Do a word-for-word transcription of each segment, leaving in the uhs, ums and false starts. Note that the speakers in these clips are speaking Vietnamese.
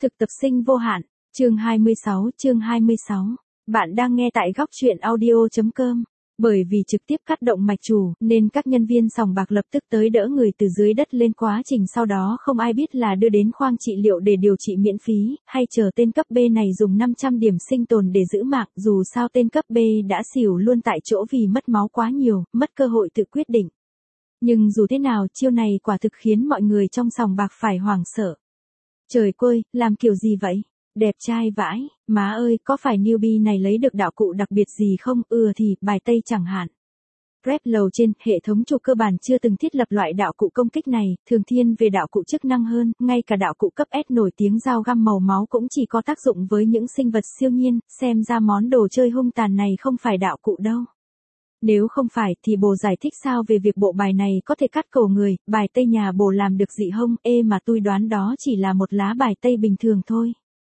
Thực tập sinh vô hạn, chương hai mươi sáu, chương hai mươi sáu. Bạn đang nghe tại góc truyện audio chấm com. Bởi vì trực tiếp cắt động mạch chủ, nên các nhân viên sòng bạc lập tức tới đỡ người từ dưới đất lên, quá trình sau đó không ai biết là đưa đến khoang trị liệu để điều trị miễn phí, hay chờ tên cấp B này dùng năm trăm điểm sinh tồn để giữ mạng, dù sao tên cấp B đã xỉu luôn tại chỗ vì mất máu quá nhiều, mất cơ hội tự quyết định. Nhưng dù thế nào, chiêu này quả thực khiến mọi người trong sòng bạc phải hoảng sợ. Trời ơi, làm kiểu gì vậy? Đẹp trai vãi, má ơi, có phải newbie này lấy được đạo cụ đặc biệt gì không? Ừ thì, bài tây chẳng hạn. Rep lầu trên, hệ thống chủ cơ bản chưa từng thiết lập loại đạo cụ công kích này, thường thiên về đạo cụ chức năng hơn, ngay cả đạo cụ cấp S nổi tiếng dao găm màu máu cũng chỉ có tác dụng với những sinh vật siêu nhiên, xem ra món đồ chơi hung tàn này không phải đạo cụ đâu. Nếu không phải thì bồ giải thích sao về việc bộ bài này có thể cắt cổ người, bài tây nhà bồ làm được gì không? Ê mà tôi đoán đó chỉ là một lá bài tây bình thường thôi.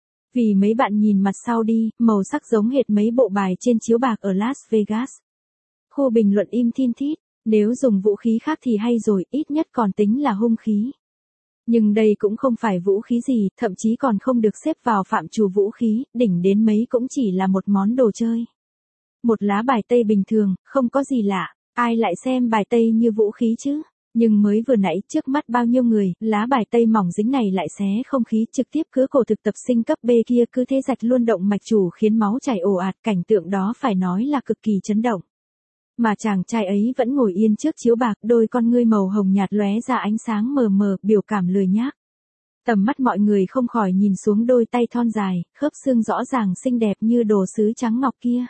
Vì mấy bạn nhìn mặt sau đi, màu sắc giống hệt mấy bộ bài trên chiếu bạc ở Las Vegas. Khu bình luận im thin thít, nếu dùng vũ khí khác thì hay rồi, ít nhất còn tính là hung khí. Nhưng đây cũng không phải vũ khí gì, thậm chí còn không được xếp vào phạm trù vũ khí, đỉnh đến mấy cũng chỉ là một món đồ chơi. Một lá bài tây bình thường, không có gì lạ, ai lại xem bài tây như vũ khí chứ? Nhưng mới vừa nãy trước mắt bao nhiêu người, lá bài tây mỏng dính này lại xé không khí trực tiếp cứa cổ thực tập sinh cấp B kia, cứ thế rạch luôn động mạch chủ khiến máu chảy ồ ạt, cảnh tượng đó phải nói là cực kỳ chấn động. Mà chàng trai ấy vẫn ngồi yên trước chiếu bạc, đôi con ngươi màu hồng nhạt lóe ra ánh sáng mờ mờ, biểu cảm lười nhác. Tầm mắt mọi người không khỏi nhìn xuống đôi tay thon dài, khớp xương rõ ràng xinh đẹp như đồ sứ trắng ngọc kia.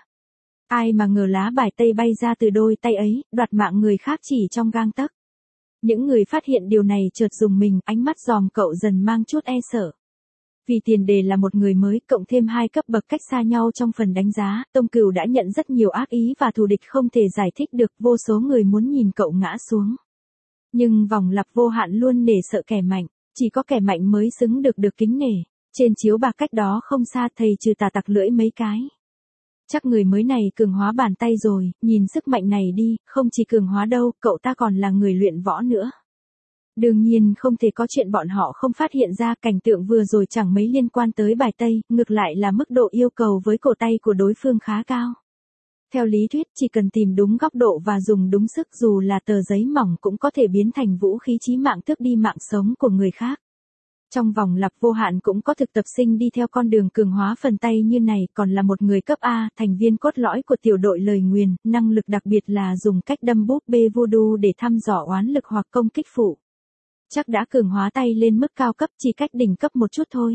Ai mà ngờ lá bài tây bay ra từ đôi tay ấy, đoạt mạng người khác chỉ trong gang tấc. Những người phát hiện điều này chợt rùng mình, ánh mắt dòm cậu dần mang chút e sợ. Vì tiền đề là một người mới, cộng thêm hai cấp bậc cách xa nhau trong phần đánh giá, Tông Cửu đã nhận rất nhiều ác ý và thù địch không thể giải thích được, vô số người muốn nhìn cậu ngã xuống. Nhưng vòng lặp vô hạn luôn nể sợ kẻ mạnh, chỉ có kẻ mạnh mới xứng được được kính nể. Trên chiếu bạc cách đó không xa, thầy trừ tà tặc lưỡi mấy cái. Chắc người mới này cường hóa bàn tay rồi, nhìn sức mạnh này đi, không chỉ cường hóa đâu, cậu ta còn là người luyện võ nữa. Đương nhiên không thể có chuyện bọn họ không phát hiện ra, cảnh tượng vừa rồi chẳng mấy liên quan tới bài tây, ngược lại là mức độ yêu cầu với cổ tay của đối phương khá cao. Theo lý thuyết, chỉ cần tìm đúng góc độ và dùng đúng sức, dù là tờ giấy mỏng cũng có thể biến thành vũ khí chí mạng tước đi mạng sống của người khác. Trong vòng lặp vô hạn cũng có thực tập sinh đi theo con đường cường hóa phần tay như này, còn là một người cấp A, thành viên cốt lõi của tiểu đội lời nguyền, năng lực đặc biệt là dùng cách đâm búp bê voodoo để thăm dò oán lực hoặc công kích phụ. Chắc đã cường hóa tay lên mức cao cấp, chỉ cách đỉnh cấp một chút thôi.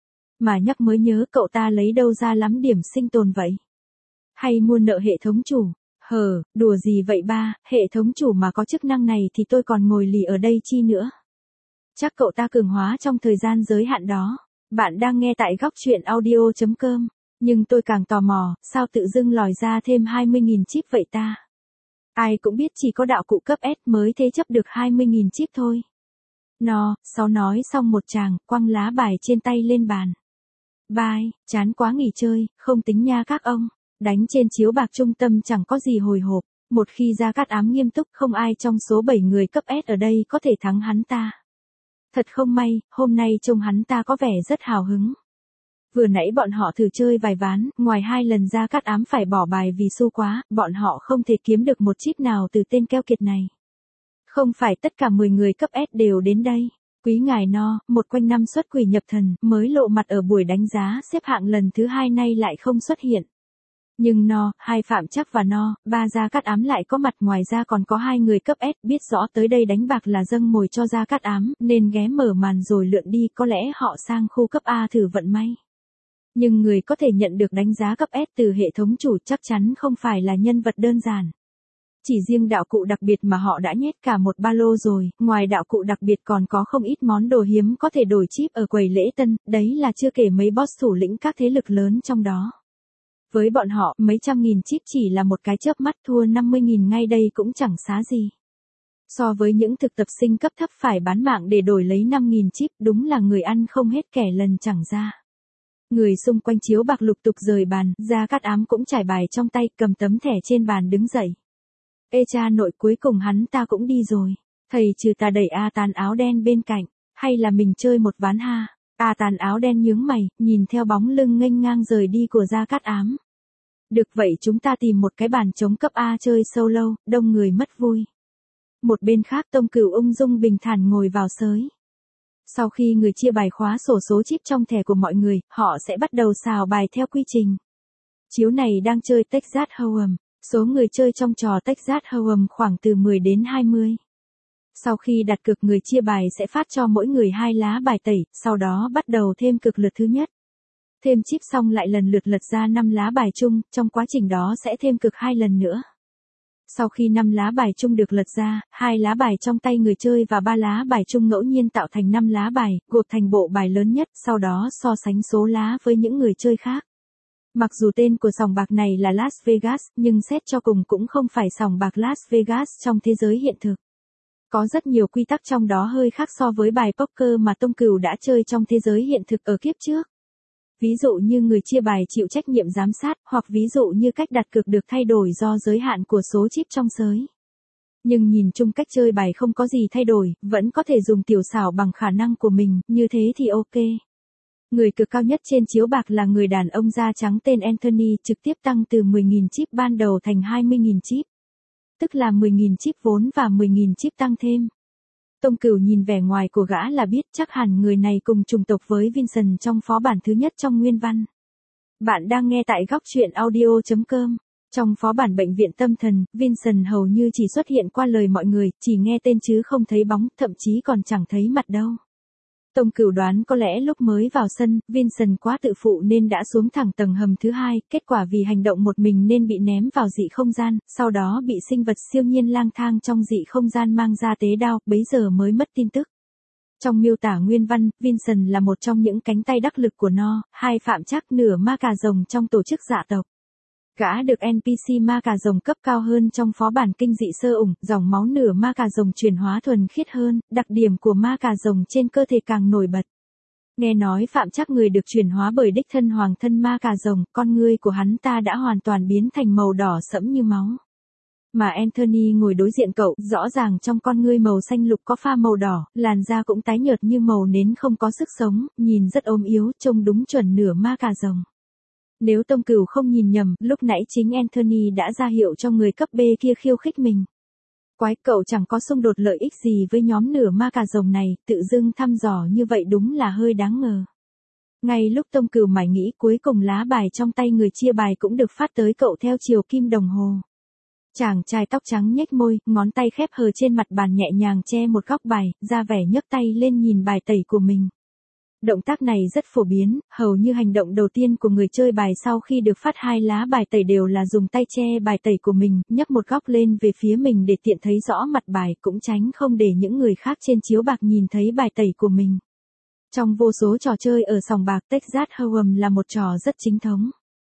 Mà nhắc mới nhớ, cậu ta lấy đâu ra lắm điểm sinh tồn vậy? Hay mua nợ hệ thống chủ? Hờ, đùa gì vậy ba, hệ thống chủ mà có chức năng này thì tôi còn ngồi lì ở đây chi nữa. Chắc cậu ta cường hóa trong thời gian giới hạn đó. Bạn đang nghe tại góc truyện audio chấm com. Nhưng tôi càng tò mò, sao tự dưng lòi ra thêm hai mươi nghìn chip vậy ta? Ai cũng biết chỉ có đạo cụ cấp S mới thế chấp được hai mươi nghìn chip thôi. No, sau nói xong một chàng, quăng lá bài trên tay lên bàn. Bye, chán quá nghỉ chơi, không tính nha các ông. Đánh trên chiếu bạc trung tâm chẳng có gì hồi hộp. Một khi Gia Cát Ám nghiêm túc, không ai trong số bảy người cấp S ở đây có thể thắng hắn ta. Thật không may, hôm nay trông hắn ta có vẻ rất hào hứng. Vừa nãy bọn họ thử chơi vài ván, ngoài hai lần Gia Cát Ám phải bỏ bài vì xu quá, bọn họ không thể kiếm được một chip nào từ tên keo kiệt này. Không phải tất cả mười người cấp S đều đến đây. Quý ngài No, một quanh năm xuất quỷ nhập thần, mới lộ mặt ở buổi đánh giá xếp hạng lần thứ hai nay lại không xuất hiện. Nhưng No, hai Phạm Chắc và No, ba Gia Cát Ám lại có mặt, ngoài ra còn có hai người cấp S biết rõ tới đây đánh bạc là dâng mồi cho Gia Cát Ám, nên ghé mở màn rồi lượn đi, có lẽ họ sang khu cấp A thử vận may. Nhưng người có thể nhận được đánh giá cấp S từ hệ thống chủ chắc chắn không phải là nhân vật đơn giản. Chỉ riêng đạo cụ đặc biệt mà họ đã nhét cả một ba lô rồi, ngoài đạo cụ đặc biệt còn có không ít món đồ hiếm có thể đổi chip ở quầy lễ tân, đấy là chưa kể mấy boss thủ lĩnh các thế lực lớn trong đó. Với bọn họ, mấy trăm nghìn chip chỉ là một cái chớp mắt, thua năm mươi nghìn ngay đây cũng chẳng xá gì. So với những thực tập sinh cấp thấp phải bán mạng để đổi lấy năm nghìn chip, đúng là người ăn không hết kẻ lần chẳng ra. Người xung quanh chiếu bạc lục tục rời bàn, Gia Cát Ám cũng trải bài trong tay, cầm tấm thẻ trên bàn đứng dậy. Ê cha nội, cuối cùng hắn ta cũng đi rồi. Thầy trừ tà đẩy A tán áo đen bên cạnh, hay là mình chơi một ván ha? A Tàn áo đen nhướng mày, nhìn theo bóng lưng nghênh ngang rời đi của Gia Cát Ám. Được vậy chúng ta tìm một cái bàn trống cấp A chơi solo, đông người mất vui. Một bên khác Tông Cửu ung dung bình thản ngồi vào sới. Sau khi người chia bài khóa sổ số chip trong thẻ của mọi người, họ sẽ bắt đầu xào bài theo quy trình. Chiếu này đang chơi Texas Hold'em. Số người chơi trong trò Texas Hold'em khoảng từ mười đến hai mươi. Sau khi đặt cược người chia bài sẽ phát cho mỗi người hai lá bài tẩy, sau đó bắt đầu thêm cược lượt thứ nhất. Thêm chip xong lại lần lượt lật ra năm lá bài chung, trong quá trình đó sẽ thêm cược hai lần nữa. Sau khi năm lá bài chung được lật ra, hai lá bài trong tay người chơi và ba lá bài chung ngẫu nhiên tạo thành năm lá bài, gộp thành bộ bài lớn nhất, sau đó so sánh số lá với những người chơi khác. Mặc dù tên của sòng bạc này là Las Vegas, nhưng xét cho cùng cũng không phải sòng bạc Las Vegas trong thế giới hiện thực. Có rất nhiều quy tắc trong đó hơi khác so với bài poker mà Tông Cửu đã chơi trong thế giới hiện thực ở kiếp trước. Ví dụ như người chia bài chịu trách nhiệm giám sát, hoặc ví dụ như cách đặt cược được thay đổi do giới hạn của số chip trong sới. Nhưng nhìn chung cách chơi bài không có gì thay đổi, vẫn có thể dùng tiểu xảo bằng khả năng của mình, như thế thì ok. Người cược cao nhất trên chiếu bạc là người đàn ông da trắng tên Anthony, trực tiếp tăng từ mười nghìn chip ban đầu thành hai mươi nghìn chip. Tức là mười nghìn chip vốn và mười nghìn chip tăng thêm. Tông Cửu nhìn vẻ ngoài của gã là biết chắc hẳn người này cùng chủng tộc với Vincent trong phó bản thứ nhất trong nguyên văn. Bạn đang nghe tại góc truyện audio chấm com. Trong phó bản bệnh viện tâm thần, Vincent hầu như chỉ xuất hiện qua lời mọi người, chỉ nghe tên chứ không thấy bóng, thậm chí còn chẳng thấy mặt đâu. Tông Cửu đoán có lẽ lúc mới vào sân, Vincent quá tự phụ nên đã xuống thẳng tầng hầm thứ hai, kết quả vì hành động một mình nên bị ném vào dị không gian, sau đó bị sinh vật siêu nhiên lang thang trong dị không gian mang ra tế đao, bấy giờ mới mất tin tức. Trong miêu tả nguyên văn, Vincent là một trong những cánh tay đắc lực của nó, hai phạm trắc nửa ma cà rồng trong tổ chức dạ tộc. Gã được en pê xê ma cà rồng cấp cao hơn trong phó bản kinh dị sơ ủng, dòng máu nửa ma cà rồng chuyển hóa thuần khiết hơn, đặc điểm của ma cà rồng trên cơ thể càng nổi bật. Nghe nói phạm trắc người được chuyển hóa bởi đích thân hoàng thân ma cà rồng, con ngươi của hắn ta đã hoàn toàn biến thành màu đỏ sẫm như máu. Mà Anthony ngồi đối diện cậu, rõ ràng trong con ngươi màu xanh lục có pha màu đỏ, làn da cũng tái nhợt như màu nến không có sức sống, nhìn rất ốm yếu, trông đúng chuẩn nửa ma cà rồng. Nếu Tông Cửu không nhìn nhầm, lúc nãy chính Anthony đã ra hiệu cho người cấp B kia khiêu khích mình. Quái, cậu chẳng có xung đột lợi ích gì với nhóm nửa ma cà rồng này, tự dưng thăm dò như vậy đúng là hơi đáng ngờ. Ngay lúc Tông Cửu mải nghĩ, cuối cùng lá bài trong tay người chia bài cũng được phát tới cậu theo chiều kim đồng hồ. Chàng trai tóc trắng nhếch môi, ngón tay khép hờ trên mặt bàn nhẹ nhàng che một góc bài, ra vẻ nhấc tay lên nhìn bài tẩy của mình. Động tác này rất phổ biến, hầu như hành động đầu tiên của người chơi bài sau khi được phát hai lá bài tẩy đều là dùng tay che bài tẩy của mình, nhấc một góc lên về phía mình để tiện thấy rõ mặt bài, cũng tránh không để những người khác trên chiếu bạc nhìn thấy bài tẩy của mình. Trong vô số trò chơi ở sòng bạc, Texas Hold'em là một trò rất chính thống.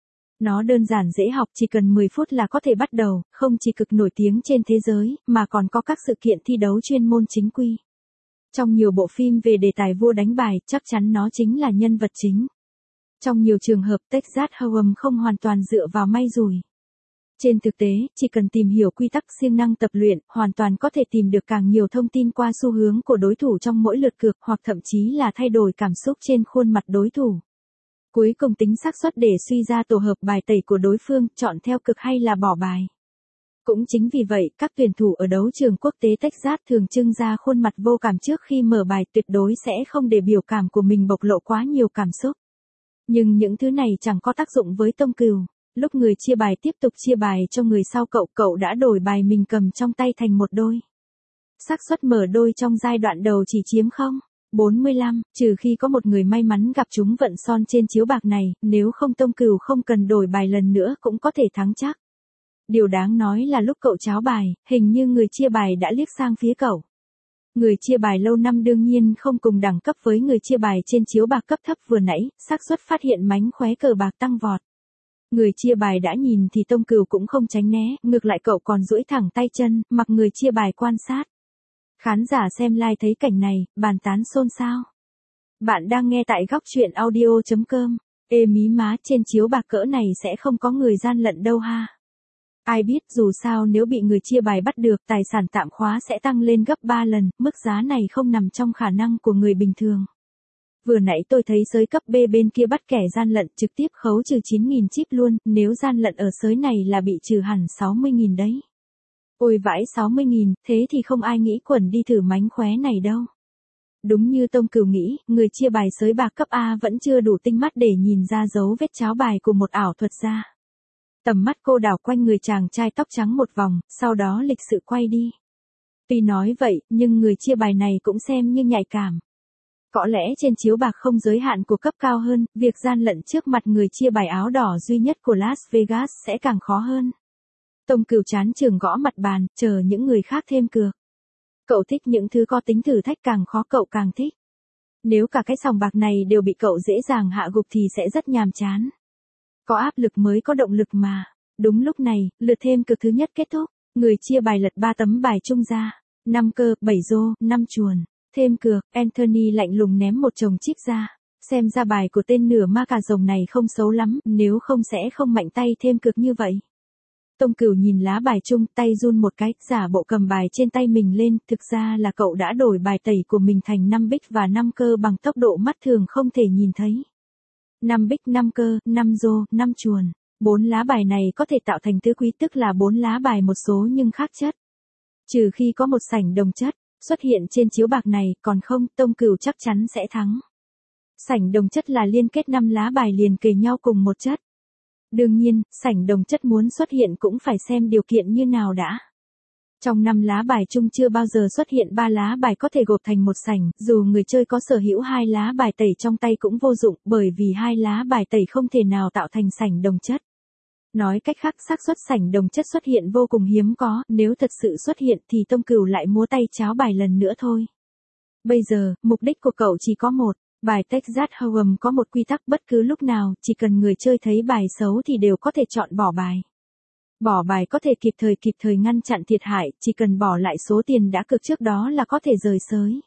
Nó đơn giản dễ học, chỉ cần mười phút là có thể bắt đầu, không chỉ cực nổi tiếng trên thế giới, mà còn có các sự kiện thi đấu chuyên môn chính quy. Trong nhiều bộ phim về đề tài vua đánh bài, chắc chắn nó chính là nhân vật chính. Trong nhiều trường hợp, Texas Hold'em không hoàn toàn dựa vào may rủi. Trên thực tế, chỉ cần tìm hiểu quy tắc siêng năng tập luyện, hoàn toàn có thể tìm được càng nhiều thông tin qua xu hướng của đối thủ trong mỗi lượt cược, hoặc thậm chí là thay đổi cảm xúc trên khuôn mặt đối thủ. Cuối cùng tính xác suất để suy ra tổ hợp bài tẩy của đối phương, chọn theo cực hay là bỏ bài. Cũng chính vì vậy, các tuyển thủ ở đấu trường quốc tế Texas thường trưng ra khuôn mặt vô cảm trước khi mở bài, tuyệt đối sẽ không để biểu cảm của mình bộc lộ quá nhiều cảm xúc. Nhưng những thứ này chẳng có tác dụng với Tông Cửu. Lúc người chia bài tiếp tục chia bài cho người sau cậu, cậu đã đổi bài mình cầm trong tay thành một đôi. Xác suất mở đôi trong giai đoạn đầu chỉ chiếm không bốn mươi lăm, trừ khi có một người may mắn gặp trúng vận son trên chiếu bạc này, nếu không Tông Cửu không cần đổi bài lần nữa cũng có thể thắng chắc. Điều đáng nói là lúc cậu cháo bài, hình như người chia bài đã liếc sang phía cậu. Người chia bài lâu năm đương nhiên không cùng đẳng cấp với người chia bài trên chiếu bạc cấp thấp vừa nãy, xác suất phát hiện mánh khóe cờ bạc tăng vọt. Người chia bài đã nhìn thì Tông Cửu cũng không tránh né, ngược lại cậu còn duỗi thẳng tay chân, mặc người chia bài quan sát. Khán giả xem live thấy cảnh này, bàn tán xôn xao. Bạn đang nghe tại góc truyện audio chấm com. Ê mí má, trên chiếu bạc cỡ này sẽ không có người gian lận đâu ha. Ai biết, dù sao nếu bị người chia bài bắt được, tài sản tạm khóa sẽ tăng lên gấp ba lần, mức giá này không nằm trong khả năng của người bình thường. Vừa nãy tôi thấy sới cấp B bên kia bắt kẻ gian lận trực tiếp khấu trừ chín nghìn chip luôn, nếu gian lận ở sới này là bị trừ hẳn sáu mươi nghìn đấy. Ôi vãi sáu mươi nghìn, thế thì không ai nghĩ quẩn đi thử mánh khóe này đâu. Đúng như Tông Cửu nghĩ, người chia bài sới bạc cấp A vẫn chưa đủ tinh mắt để nhìn ra dấu vết cháo bài của một ảo thuật gia. Tầm mắt cô đảo quanh người chàng trai tóc trắng một vòng, sau đó lịch sự quay đi. Tuy nói vậy, nhưng người chia bài này cũng xem như nhạy cảm. Có lẽ trên chiếu bạc không giới hạn của cấp cao hơn, việc gian lận trước mặt người chia bài áo đỏ duy nhất của Las Vegas sẽ càng khó hơn. Tông Cửu chán chường gõ mặt bàn, chờ những người khác thêm cược. Cậu thích những thứ có tính thử thách càng khó cậu càng thích. Nếu cả cái sòng bạc này đều bị cậu dễ dàng hạ gục thì sẽ rất nhàm chán. Có áp lực mới có động lực mà. Đúng lúc này, lượt thêm cược thứ nhất kết thúc. Người chia bài lật ba tấm bài chung ra. năm cơ, bảy rô, năm chuồn. Thêm cược, Anthony lạnh lùng ném một chồng chip ra. Xem ra bài của tên nửa ma cà rồng này không xấu lắm, nếu không sẽ không mạnh tay thêm cược như vậy. Tông Cửu nhìn lá bài chung, tay run một cái, giả bộ cầm bài trên tay mình lên, thực ra là cậu đã đổi bài tẩy của mình thành năm bích và năm cơ bằng tốc độ mắt thường không thể nhìn thấy. năm bích, năm cơ, năm rô, năm chuồn. Bốn lá bài này có thể tạo thành tứ quý, tức là bốn lá bài một số nhưng khác chất. Trừ khi có một sảnh đồng chất xuất hiện trên chiếu bạc này, còn không, Tông Cửu chắc chắn sẽ thắng. Sảnh đồng chất là liên kết năm lá bài liền kề nhau cùng một chất. Đương nhiên, sảnh đồng chất muốn xuất hiện cũng phải xem điều kiện như nào đã. Trong năm lá bài chung chưa bao giờ xuất hiện ba lá bài có thể gộp thành một sảnh, dù người chơi có sở hữu hai lá bài tẩy trong tay cũng vô dụng, bởi vì hai lá bài tẩy không thể nào tạo thành sảnh đồng chất. Nói cách khác, xác suất sảnh đồng chất xuất hiện vô cùng hiếm có, nếu thật sự xuất hiện thì Tông Cửu lại múa tay cháo bài lần nữa thôi. Bây giờ, mục đích của cậu chỉ có một. Bài Texas Hold'em có một quy tắc, bất cứ lúc nào, chỉ cần người chơi thấy bài xấu thì đều có thể chọn bỏ bài. Bỏ bài có thể kịp thời kịp thời ngăn chặn thiệt hại, chỉ cần bỏ lại số tiền đã cược trước đó là có thể rời sới.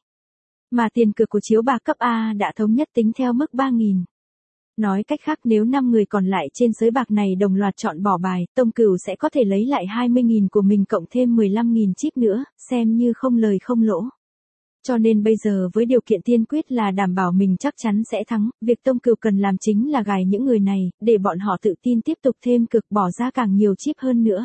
Mà tiền cược của chiếu bạc cấp A đã thống nhất tính theo mức ba nghìn. Nói cách khác, nếu năm người còn lại trên sới bạc này đồng loạt chọn bỏ bài, Tông Cửu sẽ có thể lấy lại hai mươi nghìn của mình cộng thêm mười lăm nghìn chip nữa, xem như không lời không lỗ. Cho nên bây giờ với điều kiện tiên quyết là đảm bảo mình chắc chắn sẽ thắng, việc Tông Cửu cần làm chính là gài những người này, để bọn họ tự tin tiếp tục thêm cực bỏ ra càng nhiều chip hơn nữa.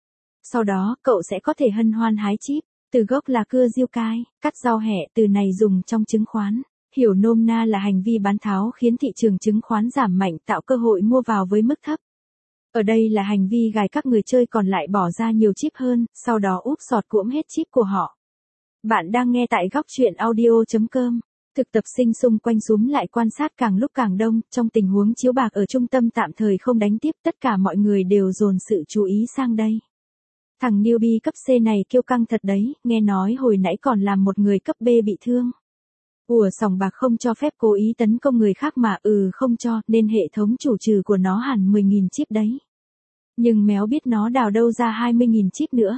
Sau đó, cậu sẽ có thể hân hoan hái chip, từ gốc là cưa diêu cai, cắt rau hẹ, từ này dùng trong chứng khoán. Hiểu nôm na là hành vi bán tháo khiến thị trường chứng khoán giảm mạnh, tạo cơ hội mua vào với mức thấp. Ở đây là hành vi gài các người chơi còn lại bỏ ra nhiều chip hơn, sau đó úp sọt cuỗm hết chip của họ. Bạn đang nghe tại góc truyện audio chấm com. Thực tập sinh xung quanh xúm lại quan sát càng lúc càng đông, trong tình huống chiếu bạc ở trung tâm tạm thời không đánh tiếp, tất cả mọi người đều dồn sự chú ý sang đây. Thằng newbie cấp C này kiêu căng thật đấy, nghe nói hồi nãy còn làm một người cấp B bị thương. Ủa, sòng bạc không cho phép cố ý tấn công người khác mà, ừ không cho, nên hệ thống chủ trừ của nó hẳn mười nghìn chip đấy. Nhưng méo biết nó đào đâu ra hai mươi nghìn chip nữa.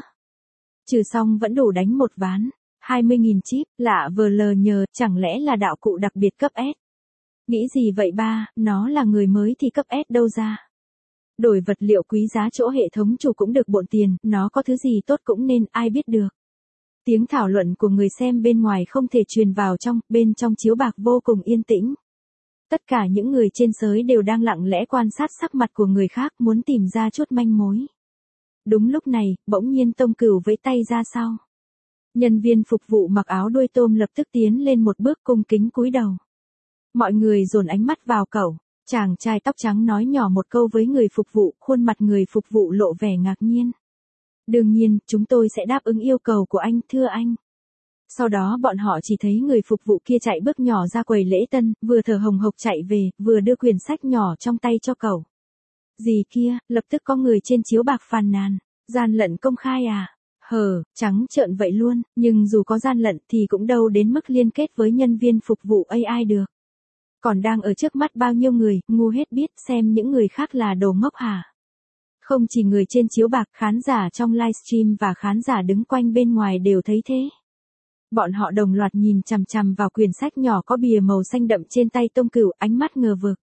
Trừ xong vẫn đủ đánh một ván. hai mươi nghìn chip, lạ vờ lờ nhờ, chẳng lẽ là đạo cụ đặc biệt cấp S? Nghĩ gì vậy ba, nó là người mới thì cấp S đâu ra? Đổi vật liệu quý giá chỗ hệ thống chủ cũng được bộn tiền, nó có thứ gì tốt cũng nên, ai biết được. Tiếng thảo luận của người xem bên ngoài không thể truyền vào trong, bên trong chiếu bạc vô cùng yên tĩnh. Tất cả những người trên sới đều đang lặng lẽ quan sát sắc mặt của người khác, muốn tìm ra chút manh mối. Đúng lúc này, bỗng nhiên Tông Cửu vẫy tay ra sau. Nhân viên phục vụ mặc áo đuôi tôm lập tức tiến lên một bước cung kính cúi đầu. Mọi người dồn ánh mắt vào cậu, chàng trai tóc trắng nói nhỏ một câu với người phục vụ, khuôn mặt người phục vụ lộ vẻ ngạc nhiên. Đương nhiên, chúng tôi sẽ đáp ứng yêu cầu của anh, thưa anh. Sau đó bọn họ chỉ thấy người phục vụ kia chạy bước nhỏ ra quầy lễ tân, vừa thở hồng hộc chạy về, vừa đưa quyển sách nhỏ trong tay cho cậu. Gì kia, lập tức có người trên chiếu bạc phàn nàn, gian lận công khai à? Hờ, trắng trợn vậy luôn, nhưng dù có gian lận thì cũng đâu đến mức liên kết với nhân viên phục vụ a i được. Còn đang ở trước mắt bao nhiêu người, ngu hết biết xem những người khác là đồ ngốc hả? Không chỉ người trên chiếu bạc, khán giả trong livestream và khán giả đứng quanh bên ngoài đều thấy thế. Bọn họ đồng loạt nhìn chằm chằm vào quyển sách nhỏ có bìa màu xanh đậm trên tay Tông Cửu, ánh mắt ngờ vực.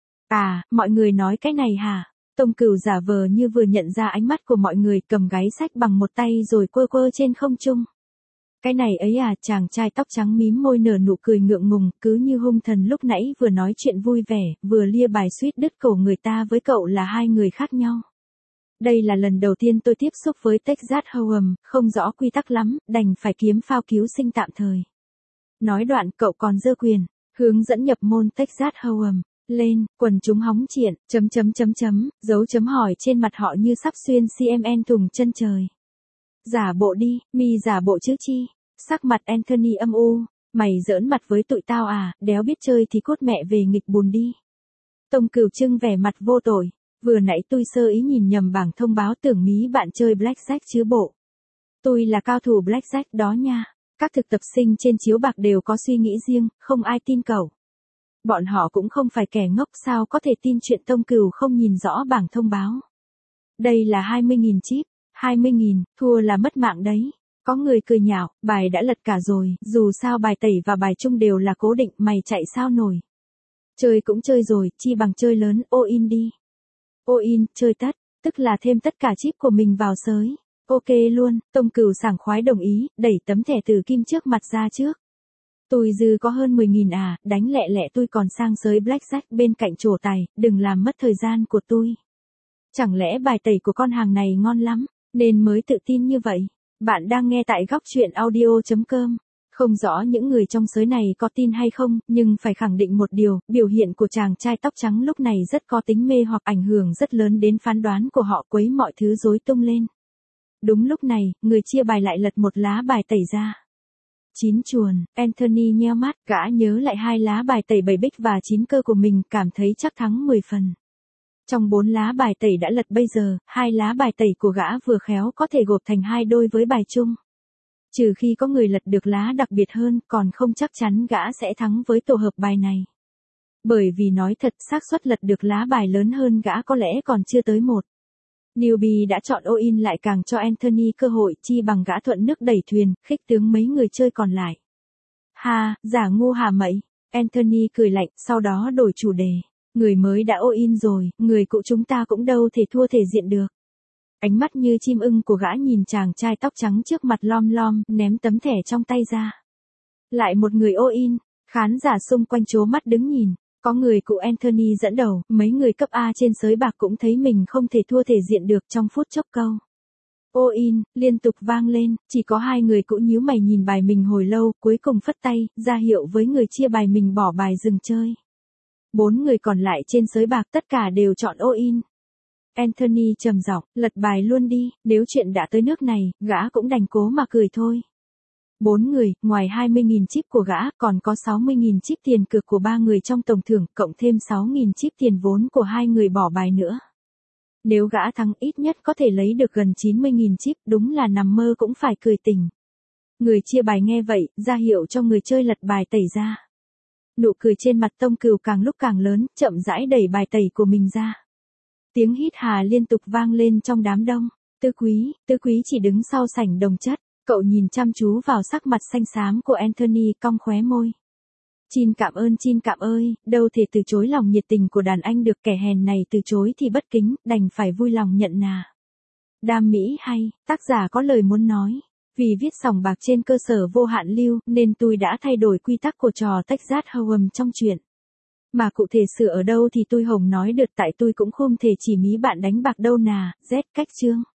À, mọi người nói cái này hả? Tông Cửu giả vờ như vừa nhận ra ánh mắt của mọi người, cầm gáy sách bằng một tay rồi quơ quơ trên không trung. Cái này ấy à, chàng trai tóc trắng mím môi nở nụ cười ngượng ngùng, cứ như hung thần lúc nãy vừa nói chuyện vui vẻ, vừa lia bài suýt đứt cổ người ta với cậu là hai người khác nhau. Đây là lần đầu tiên tôi tiếp xúc với Texas Hold'em, không rõ quy tắc lắm, đành phải kiếm phao cứu sinh tạm thời. Nói đoạn cậu còn giơ quyền, hướng dẫn nhập môn Texas Hold'em. Lên, quần chúng hóng chuyện, chấm chấm chấm chấm, dấu chấm hỏi trên mặt họ như sắp xuyên xê em en thùng chân trời. Giả bộ đi, mi giả bộ chứ chi. Sắc mặt Anthony âm u, mày giỡn mặt với tụi tao à, đéo biết chơi thì cút mẹ về nghịch bùn đi. Tông Cửu Trưng vẻ mặt vô tội, vừa nãy tôi sơ ý nhìn nhầm bảng thông báo tưởng mí bạn chơi Blackjack chứ bộ. Tôi là cao thủ Blackjack đó nha, các thực tập sinh trên chiếu bạc đều có suy nghĩ riêng, không ai tin cậu. Bọn họ cũng không phải kẻ ngốc sao có thể tin chuyện Tông Cửu không nhìn rõ bảng thông báo. Đây là hai mươi nghìn chip, hai mươi nghìn, thua là mất mạng đấy. Có người cười nhạo, bài đã lật cả rồi, dù sao bài tẩy và bài chung đều là cố định, mày chạy sao nổi. Chơi cũng chơi rồi, chi bằng chơi lớn, all in đi. All in, chơi tất, tức là thêm tất cả chip của mình vào sới. Ok luôn, Tông Cửu sảng khoái đồng ý, đẩy tấm thẻ từ kim trước mặt ra trước. Tôi dư có hơn mười nghìn à, đánh lẹ lẹ tôi còn sang sới Blackjack bên cạnh trổ tài, đừng làm mất thời gian của tôi. Chẳng lẽ bài tẩy của con hàng này ngon lắm, nên mới tự tin như vậy. Bạn đang nghe tại góc truyện audio chấm com. Không rõ những người trong sới này có tin hay không, nhưng phải khẳng định một điều, biểu hiện của chàng trai tóc trắng lúc này rất có tính mê hoặc ảnh hưởng rất lớn đến phán đoán của họ, quấy mọi thứ rối tung lên. Đúng lúc này, người chia bài lại lật một lá bài tẩy ra. Chín chuồn, Anthony nheo mắt, gã nhớ lại hai lá bài tẩy bảy bích và chín cơ của mình, cảm thấy chắc thắng mười phần. Trong bốn lá bài tẩy đã lật bây giờ, hai lá bài tẩy của gã vừa khéo có thể gộp thành hai đôi với bài chung. Trừ khi có người lật được lá đặc biệt hơn, còn không chắc chắn gã sẽ thắng với tổ hợp bài này. Bởi vì nói thật, xác suất lật được lá bài lớn hơn gã có lẽ còn chưa tới một. Newbie đã chọn all-in lại càng cho Anthony cơ hội, chi bằng gã thuận nước đẩy thuyền, khích tướng mấy người chơi còn lại. Ha, giả ngu hả mậy? Anthony cười lạnh, sau đó đổi chủ đề. Người mới đã all-in rồi, người cũ chúng ta cũng đâu thể thua thể diện được. Ánh mắt như chim ưng của gã nhìn chàng trai tóc trắng trước mặt lom lom, ném tấm thẻ trong tay ra. Lại một người all-in, khán giả xung quanh trố mắt đứng nhìn. Có người cụ Anthony dẫn đầu, mấy người cấp A trên sới bạc cũng thấy mình không thể thua thể diện được trong phút chốc câu. All in, liên tục vang lên, chỉ có hai người cụ nhíu mày nhìn bài mình hồi lâu, cuối cùng phất tay, ra hiệu với người chia bài mình bỏ bài dừng chơi. Bốn người còn lại trên sới bạc tất cả đều chọn all in. Anthony trầm giọng, lật bài luôn đi, nếu chuyện đã tới nước này, gã cũng đành cố mà cười thôi. Bốn người, ngoài hai mươi nghìn chip của gã, còn có sáu mươi nghìn chip tiền cược của ba người trong tổng thưởng, cộng thêm sáu nghìn chip tiền vốn của hai người bỏ bài nữa. Nếu gã thắng ít nhất có thể lấy được gần chín mươi nghìn chip, đúng là nằm mơ cũng phải cười tỉnh. Người chia bài nghe vậy, ra hiệu cho người chơi lật bài tẩy ra. Nụ cười trên mặt Tông Cửu càng lúc càng lớn, chậm rãi đẩy bài tẩy của mình ra. Tiếng hít hà liên tục vang lên trong đám đông. Tư Quý, Tư Quý chỉ đứng sau sảnh đồng chất. Cậu nhìn chăm chú vào sắc mặt xanh xám của Anthony, cong khóe môi. Chin cảm ơn Chin cảm ơi, đâu thể từ chối lòng nhiệt tình của đàn anh được, kẻ hèn này từ chối thì bất kính, đành phải vui lòng nhận nà. Đam mỹ hay, tác giả có lời muốn nói. Vì viết sòng bạc trên cơ sở vô hạn lưu, nên tôi đã thay đổi quy tắc của trò Texas Hold'em trong truyện. Mà cụ thể sửa ở đâu thì tôi hổng nói được, tại tôi cũng không thể chỉ mí bạn đánh bạc đâu nà, Z cách chương.